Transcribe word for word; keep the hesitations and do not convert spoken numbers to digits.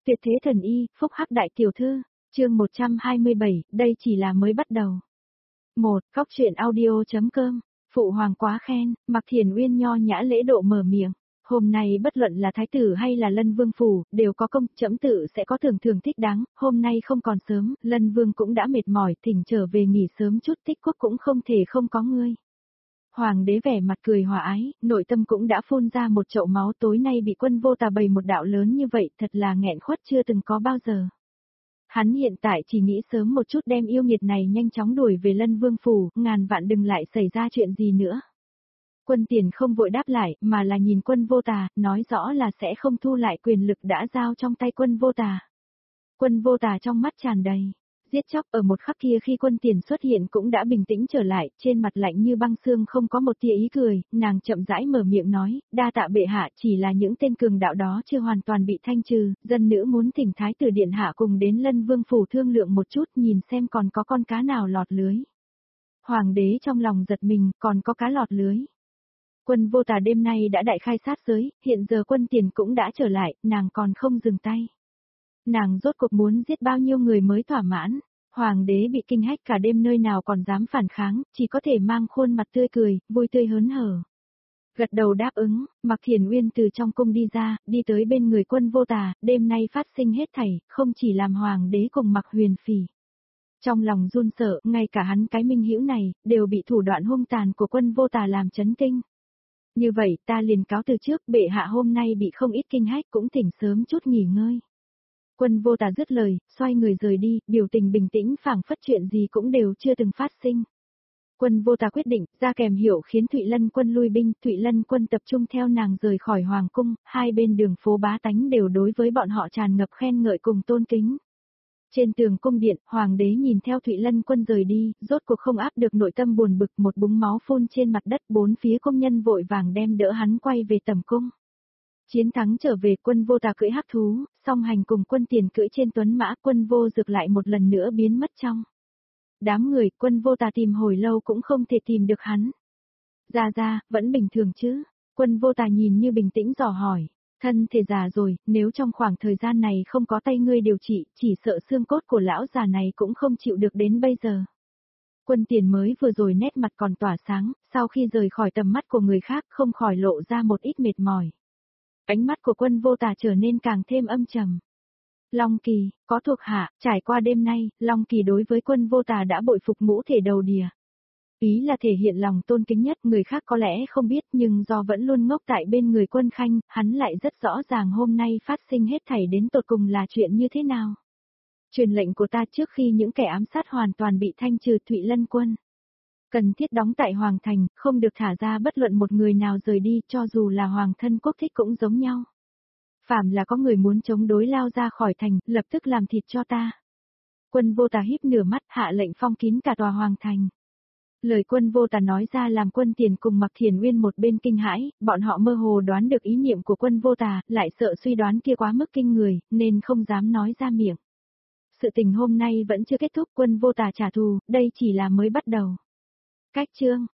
Tuyệt thế thần y, phúc hắc đại tiểu thư, chương một trăm hai mươi bảy, đây chỉ là mới bắt đầu. một. Góc truyện audio.com, phụ hoàng quá khen, Mạc Thiền Uyên nho nhã lễ độ mở miệng. Hôm nay bất luận là thái tử hay là Lân Vương phủ, đều có công, trẫm tự sẽ có thưởng thưởng thích đáng, hôm nay không còn sớm, Lân Vương cũng đã mệt mỏi, thỉnh trở về nghỉ sớm chút, Tích Quốc cũng không thể không có ngươi. Hoàng đế vẻ mặt cười hòa ái, nội tâm cũng đã phun ra một chậu máu, tối nay bị Quân Vô Tà bày một đạo lớn như vậy, thật là nghẹn khuất chưa từng có bao giờ. Hắn hiện tại chỉ nghĩ sớm một chút đem yêu nghiệt này nhanh chóng đuổi về Lân Vương phủ, ngàn vạn đừng lại xảy ra chuyện gì nữa. Quân Tiền không vội đáp lại, mà là nhìn Quân Vô Tà, nói rõ là sẽ không thu lại quyền lực đã giao trong tay Quân Vô Tà. Quân Vô Tà trong mắt tràn đầy giết chóc, ở một khắc kia khi Quân Tiền xuất hiện cũng đã bình tĩnh trở lại, trên mặt lạnh như băng xương không có một tia ý cười, nàng chậm rãi mở miệng nói, đa tạ bệ hạ, chỉ là những tên cường đạo đó chưa hoàn toàn bị thanh trừ, dân nữ muốn thỉnh thái tử điện hạ cùng đến Lân Vương phủ thương lượng một chút, nhìn xem còn có con cá nào lọt lưới. Hoàng đế trong lòng giật mình, còn có cá lọt lưới. Quân Vô Tà đêm nay đã đại khai sát giới, hiện giờ Quân Tiền cũng đã trở lại, nàng còn không dừng tay. Nàng rốt cuộc muốn giết bao nhiêu người mới thỏa mãn, hoàng đế bị kinh hách cả đêm nơi nào còn dám phản kháng, chỉ có thể mang khuôn mặt tươi cười, vui tươi hớn hở. Gật đầu đáp ứng, Mạc Thiền Uyên từ trong cung đi ra, đi tới bên người Quân Vô Tà, đêm nay phát sinh hết thảy, không chỉ làm hoàng đế cùng Mạc Huyền Phỉ. Trong lòng run sợ, ngay cả hắn cái minh hữu này, đều bị thủ đoạn hung tàn của Quân Vô Tà làm chấn kinh. Như vậy ta liền cáo từ trước, bệ hạ hôm nay bị không ít kinh hách cũng thỉnh sớm chút nghỉ ngơi. Quân Vô Tà dứt lời, xoay người rời đi, biểu tình bình tĩnh phảng phất chuyện gì cũng đều chưa từng phát sinh. Quân Vô Tà quyết định, ra kèm hiệu khiến Thụy Lân quân lui binh, Thụy Lân quân tập trung theo nàng rời khỏi hoàng cung, hai bên đường phố bá tánh đều đối với bọn họ tràn ngập khen ngợi cùng tôn kính. Trên tường cung điện, hoàng đế nhìn theo Thụy Lân quân rời đi, rốt cuộc không áp được nội tâm buồn bực, một búng máu phun trên mặt đất, bốn phía công nhân vội vàng đem đỡ hắn quay về tầm cung. Chiến thắng trở về, Quân Vô Tà cưỡi hắc thú, song hành cùng Quân Tiền cưỡi trên tuấn mã, Quân Vô Dực lại một lần nữa biến mất trong đám người. Quân Vô Tà tìm hồi lâu cũng không thể tìm được hắn. Ra ra, vẫn bình thường chứ? Quân Vô Tà nhìn như bình tĩnh dò hỏi. Thân thể già rồi, nếu trong khoảng thời gian này không có tay ngươi điều trị, chỉ sợ xương cốt của lão già này cũng không chịu được đến bây giờ. Quân Tiền mới vừa rồi nét mặt còn tỏa sáng, sau khi rời khỏi tầm mắt của người khác không khỏi lộ ra một ít mệt mỏi. Ánh mắt của Quân Vô Tà trở nên càng thêm âm trầm. Long Kỳ, có thuộc hạ, trải qua đêm nay, Long Kỳ đối với Quân Vô Tà đã bội phục ngũ thể đầu đìa. Ý là thể hiện lòng tôn kính nhất, người khác có lẽ không biết nhưng do vẫn luôn ngốc tại bên người Quân Khanh, hắn lại rất rõ ràng hôm nay phát sinh hết thảy đến tột cùng là chuyện như thế nào. Truyền lệnh của ta trước khi những kẻ ám sát hoàn toàn bị thanh trừ, Thụy Lân quân cần thiết đóng tại Hoàng Thành, không được thả ra bất luận một người nào rời đi, cho dù là Hoàng thân quốc thích cũng giống nhau. Phàm là có người muốn chống đối lao ra khỏi thành, lập tức làm thịt cho ta. Quân Vô Tà híp nửa mắt, hạ lệnh phong kín cả tòa Hoàng Thành. Lời Quân Vô Tà nói ra làm Quân Tiền cùng Mạc Thiền Uyên một bên kinh hãi, bọn họ mơ hồ đoán được ý niệm của Quân Vô Tà, lại sợ suy đoán kia quá mức kinh người, nên không dám nói ra miệng. Sự tình hôm nay vẫn chưa kết thúc, Quân Vô Tà trả thù, đây chỉ là mới bắt đầu. Cách chương